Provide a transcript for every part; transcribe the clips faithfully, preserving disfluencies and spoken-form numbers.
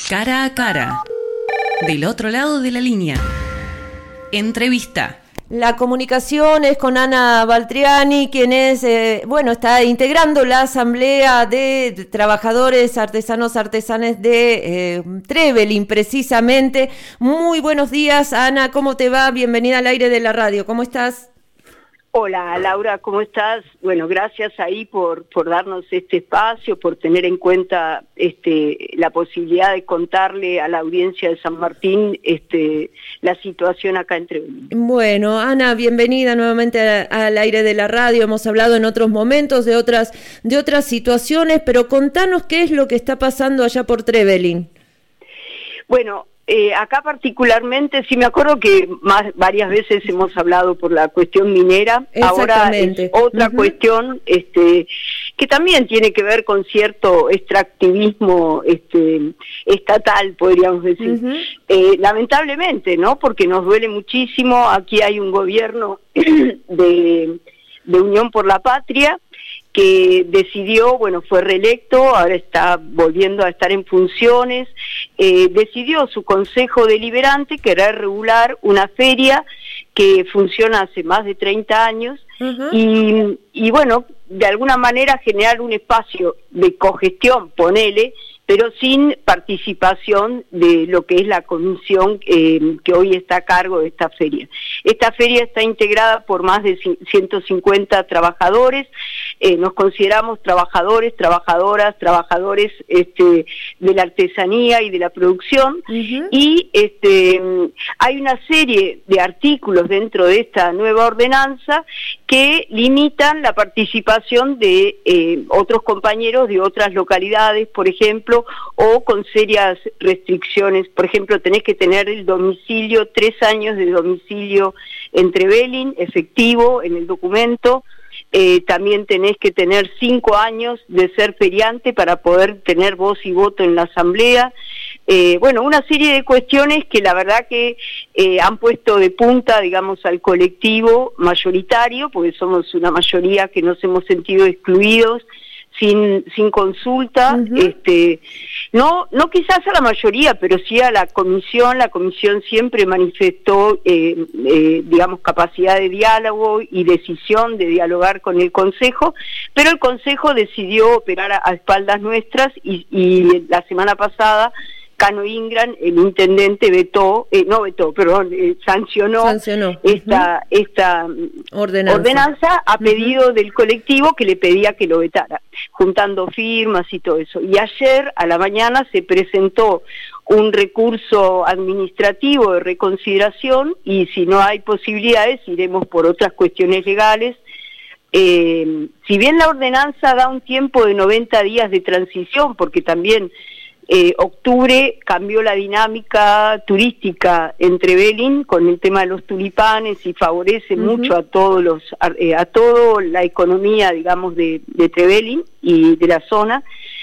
Cara a cara. Del otro lado de la línea. Entrevista. La comunicación es con Ana Baltriani, quien es, eh, bueno, está integrando la Asamblea de Trabajadores Artesanos Artesanes de eh, Trevelin, precisamente. Muy buenos días, Ana, ¿cómo te va? Bienvenida al aire de la radio, ¿cómo estás? Hola, Laura, ¿cómo estás? Bueno, gracias ahí por, por darnos este espacio, por tener en cuenta este, la posibilidad de contarle a la audiencia de San Martín este, la situación acá en Trevelin. Bueno, Ana, bienvenida nuevamente a, al aire de la radio. Hemos hablado en otros momentos de otras, de otras situaciones, pero contanos qué es lo que está pasando allá por Trevelin. Bueno, Eh, acá particularmente, sí me acuerdo que más varias veces hemos hablado por la cuestión minera, ahora es otra uh-huh. cuestión este, que también tiene que ver con cierto extractivismo este, estatal, podríamos decir. Uh-huh. Eh, lamentablemente, ¿no? Porque nos duele muchísimo, aquí hay un gobierno de, de Unión por la Patria, que decidió, bueno, fue reelecto, ahora está volviendo a estar en funciones, eh, decidió su consejo deliberante querer regular una feria que funciona hace más de treinta años, uh-huh. y, y bueno, de alguna manera generar un espacio de cogestión, ponele, pero sin participación de lo que es la comisión eh, que hoy está a cargo de esta feria. Esta feria está integrada por más de ciento cincuenta trabajadores, eh, nos consideramos trabajadores, trabajadoras, trabajadores este, de la artesanía y de la producción, uh-huh. y este, hay una serie de artículos dentro de esta nueva ordenanza que limitan la participación de eh, otros compañeros de otras localidades, por ejemplo, o con serias restricciones. Por ejemplo, tenés que tener el domicilio, tres años de domicilio en Trevelin, efectivo en el documento. Eh, también tenés que tener cinco años de ser feriante para poder tener voz y voto en la asamblea. Eh, bueno, una serie de cuestiones que la verdad que eh, han puesto de punta, digamos, al colectivo mayoritario, porque somos una mayoría que nos hemos sentido excluidos, sin sin consulta, uh-huh. este no no quizás a la mayoría, pero sí a la comisión. La comisión siempre manifestó eh, eh, digamos capacidad de diálogo y decisión de dialogar con el Consejo, pero el Consejo decidió operar a, a espaldas nuestras y, y la semana pasada Cano Ingram, el intendente, vetó, eh, no vetó, perdón, eh, sancionó, sancionó esta, uh-huh. esta ordenanza. ordenanza a pedido uh-huh. del colectivo que le pedía que lo vetara, juntando firmas y todo eso. Y ayer a la mañana se presentó un recurso administrativo de reconsideración y si no hay posibilidades iremos por otras cuestiones legales. Eh, si bien la ordenanza da un tiempo de noventa días de transición, porque también Eh, octubre cambió la dinámica turística en Trevelin con el tema de los tulipanes y favorece uh-huh. mucho a todos los eh, a toda la economía, digamos, de, de Trevelin y de la zona.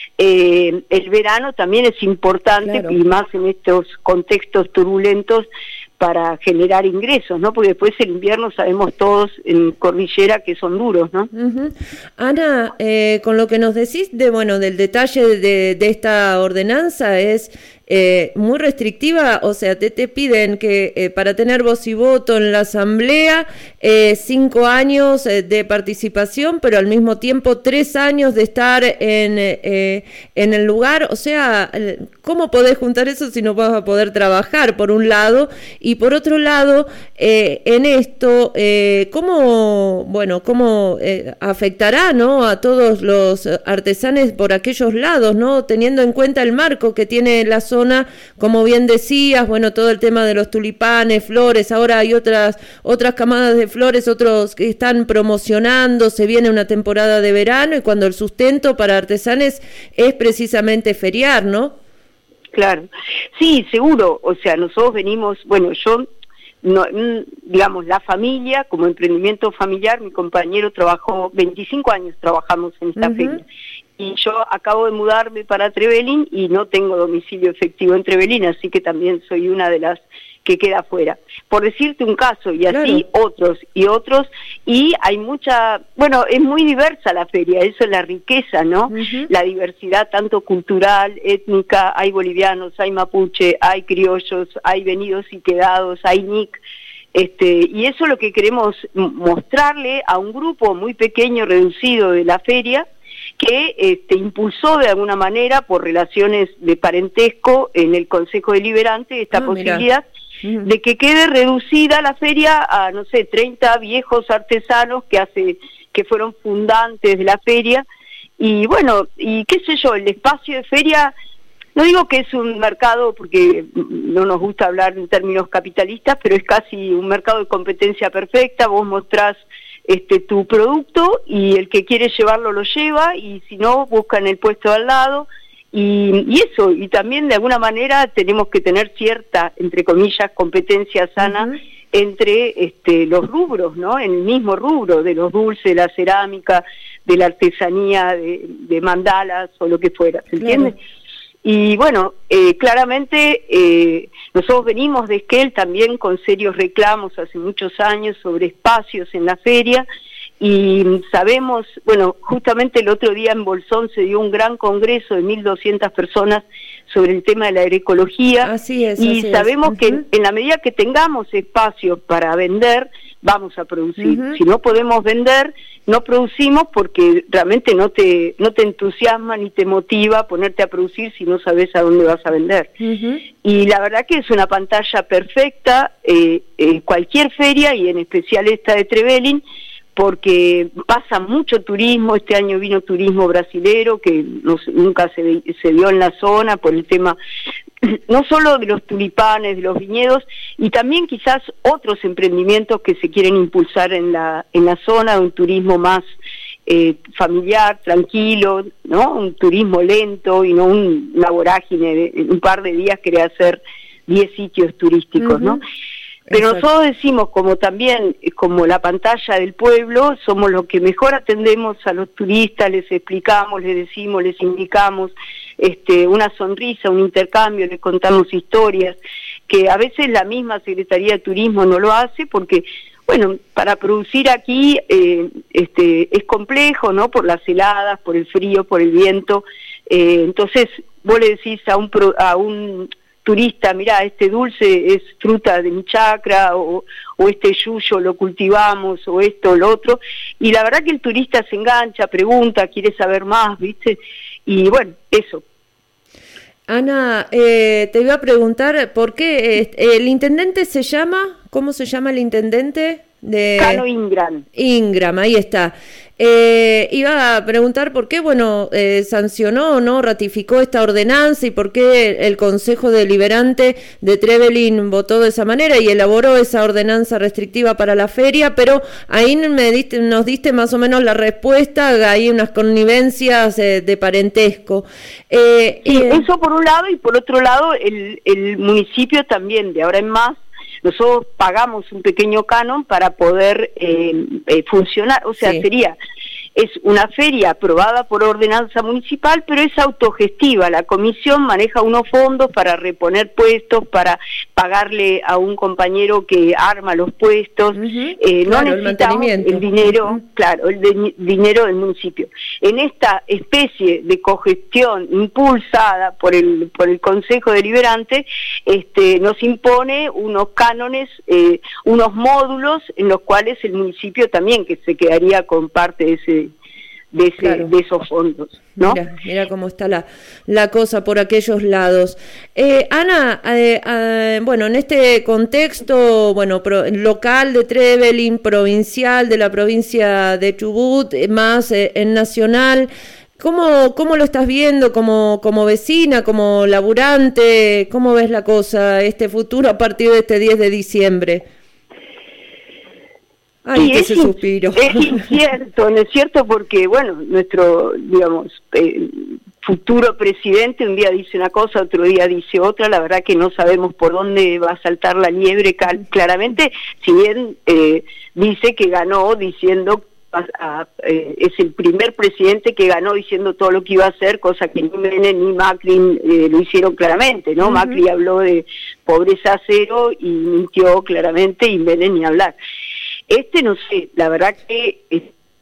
Eh, el verano también es importante, claro. y más en estos contextos turbulentos, para generar ingresos, ¿no? Porque después el invierno sabemos todos en Cordillera que son duros, ¿no? Uh-huh. Ana, eh, con lo que nos decís de bueno del detalle de, de esta ordenanza es eh, muy restrictiva, o sea, te, te piden que eh, para tener voz y voto en la asamblea, eh, cinco años eh, de participación, pero al mismo tiempo tres años de estar en, eh, en el lugar. O sea, ¿cómo podés juntar eso si no vas a poder trabajar, por un lado? Y por otro lado, eh, en esto, eh, ¿cómo, bueno, cómo eh, afectará, ¿no?, a todos los artesanos por aquellos lados, ¿no?, teniendo en cuenta el marco que tiene la zona, como bien decías, bueno, todo el tema de los tulipanes, flores, ahora hay otras otras camadas de flores, otros que están promocionando, se viene una temporada de verano y cuando el sustento para artesanos es precisamente feriar, ¿no? Claro, sí, seguro. O sea, nosotros venimos, bueno, yo, no, digamos, la familia, como emprendimiento familiar, mi compañero trabajó, veinticinco años trabajamos en esta uh-huh. feria. Y yo acabo de mudarme para Trevelin y no tengo domicilio efectivo en Trevelin, así que también soy una de las que queda afuera. Por decirte un caso, y así claro. otros y otros, y hay mucha, bueno, es muy diversa la feria, eso es la riqueza, ¿no? Uh-huh. La diversidad tanto cultural, étnica, hay bolivianos, hay mapuche, hay criollos, hay venidos y quedados, hay N I C, este, y eso es lo que queremos mostrarle a un grupo muy pequeño, reducido de la feria, que este, impulsó de alguna manera por relaciones de parentesco en el Consejo Deliberante esta ah, posibilidad mira. de que quede reducida la feria a, no sé, treinta viejos artesanos que hace que fueron fundantes de la feria, y bueno, y qué sé yo, el espacio de feria, no digo que es un mercado, porque no nos gusta hablar en términos capitalistas, pero es casi un mercado de competencia perfecta, vos mostrás Este, tu producto y el que quiere llevarlo lo lleva, y si no, busca en el puesto al lado, y, y eso, y también de alguna manera tenemos que tener cierta, entre comillas, competencia sana uh-huh. entre este, los rubros, ¿no? En el mismo rubro, de los dulces, de la cerámica, de la artesanía, de, de mandalas o lo que fuera, ¿se entiende? Claro. Y bueno, eh, claramente eh, nosotros venimos de Esquel también con serios reclamos hace muchos años sobre espacios en la feria, y sabemos, bueno, justamente el otro día en Bolsón se dio un gran congreso de mil doscientas personas sobre el tema de la agroecología, así es, y así sabemos es. que Uh-huh. en la medida que tengamos espacios para vender, vamos a producir. Uh-huh. Si no podemos vender, no producimos, porque realmente no te no te entusiasma ni te motiva ponerte a producir si no sabes a dónde vas a vender. Uh-huh. Y la verdad que es una pantalla perfecta, eh, eh, cualquier feria, y en especial esta de Trevelin, porque pasa mucho turismo. Este año vino turismo brasilero, que no, nunca se, se vio en la zona por el tema no solo de los tulipanes, de los viñedos, y también quizás otros emprendimientos que se quieren impulsar en la en la zona, un turismo más eh, familiar, tranquilo, ¿no? Un turismo lento y no un, una vorágine de en un par de días querer hacer diez sitios turísticos, uh-huh. ¿no? Pero Exacto. nosotros decimos, como también, como la pantalla del pueblo, somos los que mejor atendemos a los turistas, les explicamos, les decimos, les indicamos este, una sonrisa, un intercambio, les contamos historias, que a veces la misma Secretaría de Turismo no lo hace, porque, bueno, para producir aquí eh, este, es complejo, ¿no? Por las heladas, por el frío, por el viento, eh, entonces vos le decís a un... Pro, a un turista, mirá, este dulce es fruta de mi chacra, o, o este yuyo lo cultivamos, o esto o lo otro, y la verdad que el turista se engancha, pregunta, quiere saber más, ¿viste? Y bueno, eso. Ana, eh, te iba a preguntar, ¿por qué eh, el intendente se llama? ¿Cómo se llama el intendente? De... Cano Ingram. Ingram, ahí está. Eh, iba a preguntar por qué, bueno, eh, sancionó o no, ratificó esta ordenanza, y por qué el Consejo Deliberante de Trevelin votó de esa manera y elaboró esa ordenanza restrictiva para la feria, pero ahí me diste, nos diste más o menos la respuesta, hay unas connivencias eh, de parentesco. Eh, sí, eh, eso por un lado, y por otro lado el, el municipio también, de ahora en más, nosotros pagamos un pequeño canon para poder eh, eh, funcionar, o sea, sí. sería, es una feria aprobada por ordenanza municipal, pero es autogestiva. La comisión maneja unos fondos para reponer puestos, para pagarle a un compañero que arma los puestos, uh-huh. eh, no claro, necesitamos el, el dinero, uh-huh. claro, el de, dinero del municipio. En esta especie de cogestión impulsada por el por el Consejo Deliberante, este, nos impone unos cánones, eh, unos módulos en los cuales el municipio también que se quedaría con parte de ese de, ese, claro. de esos fondos, ¿no? Mira, mira cómo está la, la cosa por aquellos lados. Eh, Ana, eh, eh, bueno, en este contexto, bueno, pro, local de Trevelin, provincial de la provincia de Chubut, más eh, en nacional, ¿cómo, cómo lo estás viendo como, como vecina, como laburante? ¿Cómo ves la cosa, este futuro a partir de este diez de diciembre? Ay, sí, ese es, suspiro. Es incierto, ¿no es cierto? Porque, bueno, nuestro, digamos, eh, futuro presidente un día dice una cosa, otro día dice otra, la verdad que no sabemos por dónde va a saltar la liebre claramente, si bien eh, dice que ganó diciendo, a, a, eh, es el primer presidente que ganó diciendo todo lo que iba a hacer, cosa que ni Menem ni Macri eh, lo hicieron claramente, ¿no? Uh-huh. Macri habló de pobreza cero y mintió claramente, y Vélez ni hablar. Este no sé, la verdad que... Es,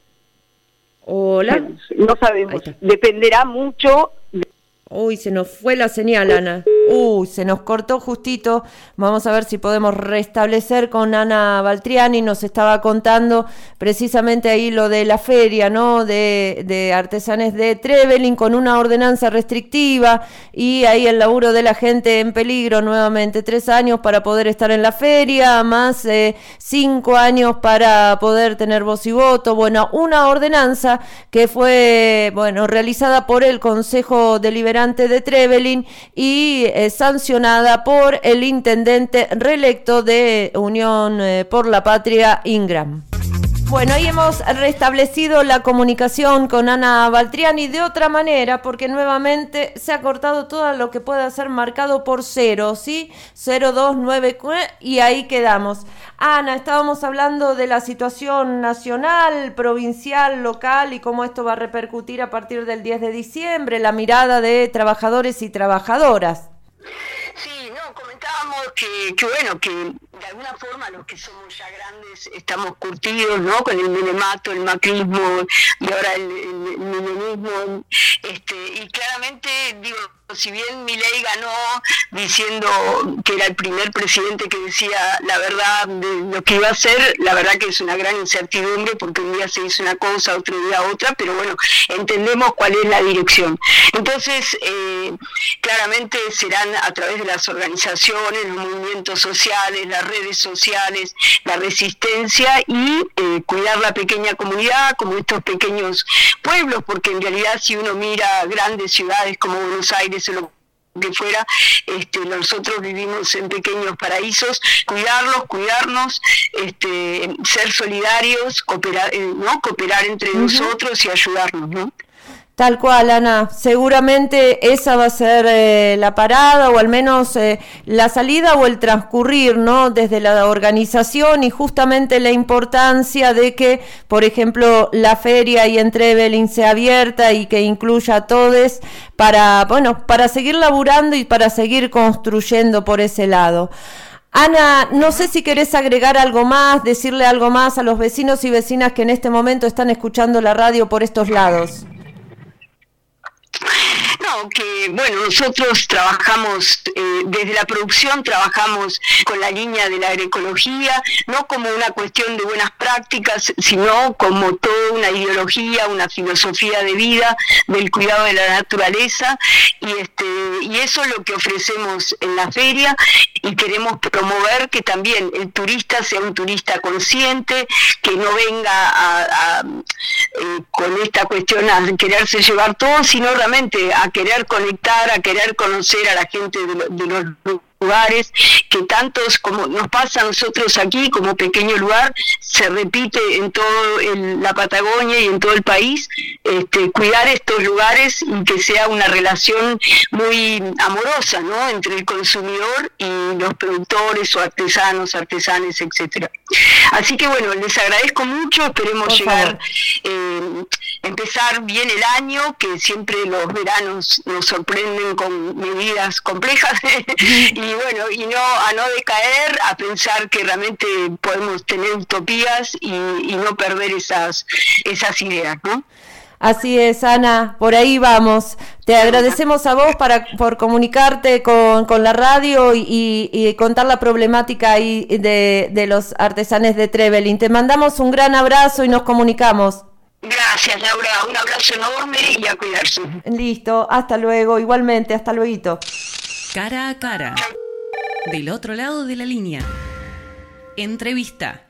Hola. No sabemos, dependerá mucho... De... Uy, se nos fue la señal, Ana. Uy, se nos cortó justito. Vamos a ver si podemos restablecer con Ana Baltriani. Nos estaba contando precisamente ahí lo de la feria, ¿no? De, de artesanes de Trevelin con una ordenanza restrictiva y ahí el laburo de la gente en peligro nuevamente. Tres años para poder estar en la feria, más eh, cinco años para poder tener voz y voto. Bueno, una ordenanza que fue, bueno, realizada por el Consejo Deliberante de Trevelin y eh, sancionada por el intendente reelecto de Unión eh, por la Patria, Ingram. Bueno, ahí hemos restablecido la comunicación con Ana Baltriani de otra manera, porque nuevamente se ha cortado todo lo que pueda ser marcado por cero, ¿sí? cero dos nueve y ahí quedamos. Ana, estábamos hablando de la situación nacional, provincial, local y cómo esto va a repercutir a partir del diez de diciembre, la mirada de trabajadores y trabajadoras. Sí, no, comentábamos que, que bueno, que de alguna forma los que somos ya grandes estamos curtidos, ¿no? Con el menemato, el macrismo y ahora el, el, el menemismo, este, y claramente, digo, si bien Milei ganó diciendo que era el primer presidente que decía la verdad de lo que iba a hacer, la verdad que es una gran incertidumbre porque un día se dice una cosa, otro día otra, pero bueno, entendemos cuál es la dirección. Entonces, eh, claramente serán a través de las organizaciones, los movimientos sociales, las redes sociales, la resistencia y eh, cuidar la pequeña comunidad como estos pequeños pueblos, porque en realidad si uno mira grandes ciudades como Buenos Aires o lo que fuera, este, nosotros vivimos en pequeños paraísos, cuidarlos, cuidarnos, este, ser solidarios, cooperar, eh, ¿no? Cooperar entre uh-huh. nosotros y ayudarnos, ¿no? Tal cual, Ana. Seguramente esa va a ser eh, la parada o al menos eh, la salida o el transcurrir, ¿no? Desde la organización y justamente la importancia de que, por ejemplo, la feria y en Trevelin sea abierta y que incluya a todos para, bueno, para seguir laburando y para seguir construyendo por ese lado. Ana, no sé si querés agregar algo más, decirle algo más a los vecinos y vecinas que en este momento están escuchando la radio por estos lados. No, que bueno, nosotros trabajamos, eh, desde la producción trabajamos con la línea de la agroecología, no como una cuestión de buenas prácticas, sino como toda una ideología, una filosofía de vida, del cuidado de la naturaleza, y este y eso es lo que ofrecemos en la feria, y queremos promover que también el turista sea un turista consciente, que no venga a, a, eh, con esta cuestión a quererse llevar todo, sino realmente a querer conectar, a querer conocer a la gente de, de los lugares, que tantos como nos pasa a nosotros aquí como pequeño lugar, se repite en toda la Patagonia y en todo el país, este, cuidar estos lugares y que sea una relación muy amorosa, ¿no? Entre el consumidor y los productores o artesanos, artesanes, etcétera. Así que bueno, les agradezco mucho, esperemos Por llegar, eh, empezar bien el año, que siempre los veranos nos sorprenden con medidas complejas y bueno, y no a no decaer, a pensar que realmente podemos tener utopías y, y no perder esas esas ideas, ¿no? Así es, Ana, por ahí vamos. Te agradecemos a vos para, por comunicarte con, con la radio y, y, y contar la problemática ahí de, de los artesanes de Trevelin. Te mandamos un gran abrazo y nos comunicamos. Gracias, Laura, un abrazo enorme y a cuidarse. Listo, hasta luego, igualmente, hasta luego. Cara a cara, del otro lado de la línea. Entrevista.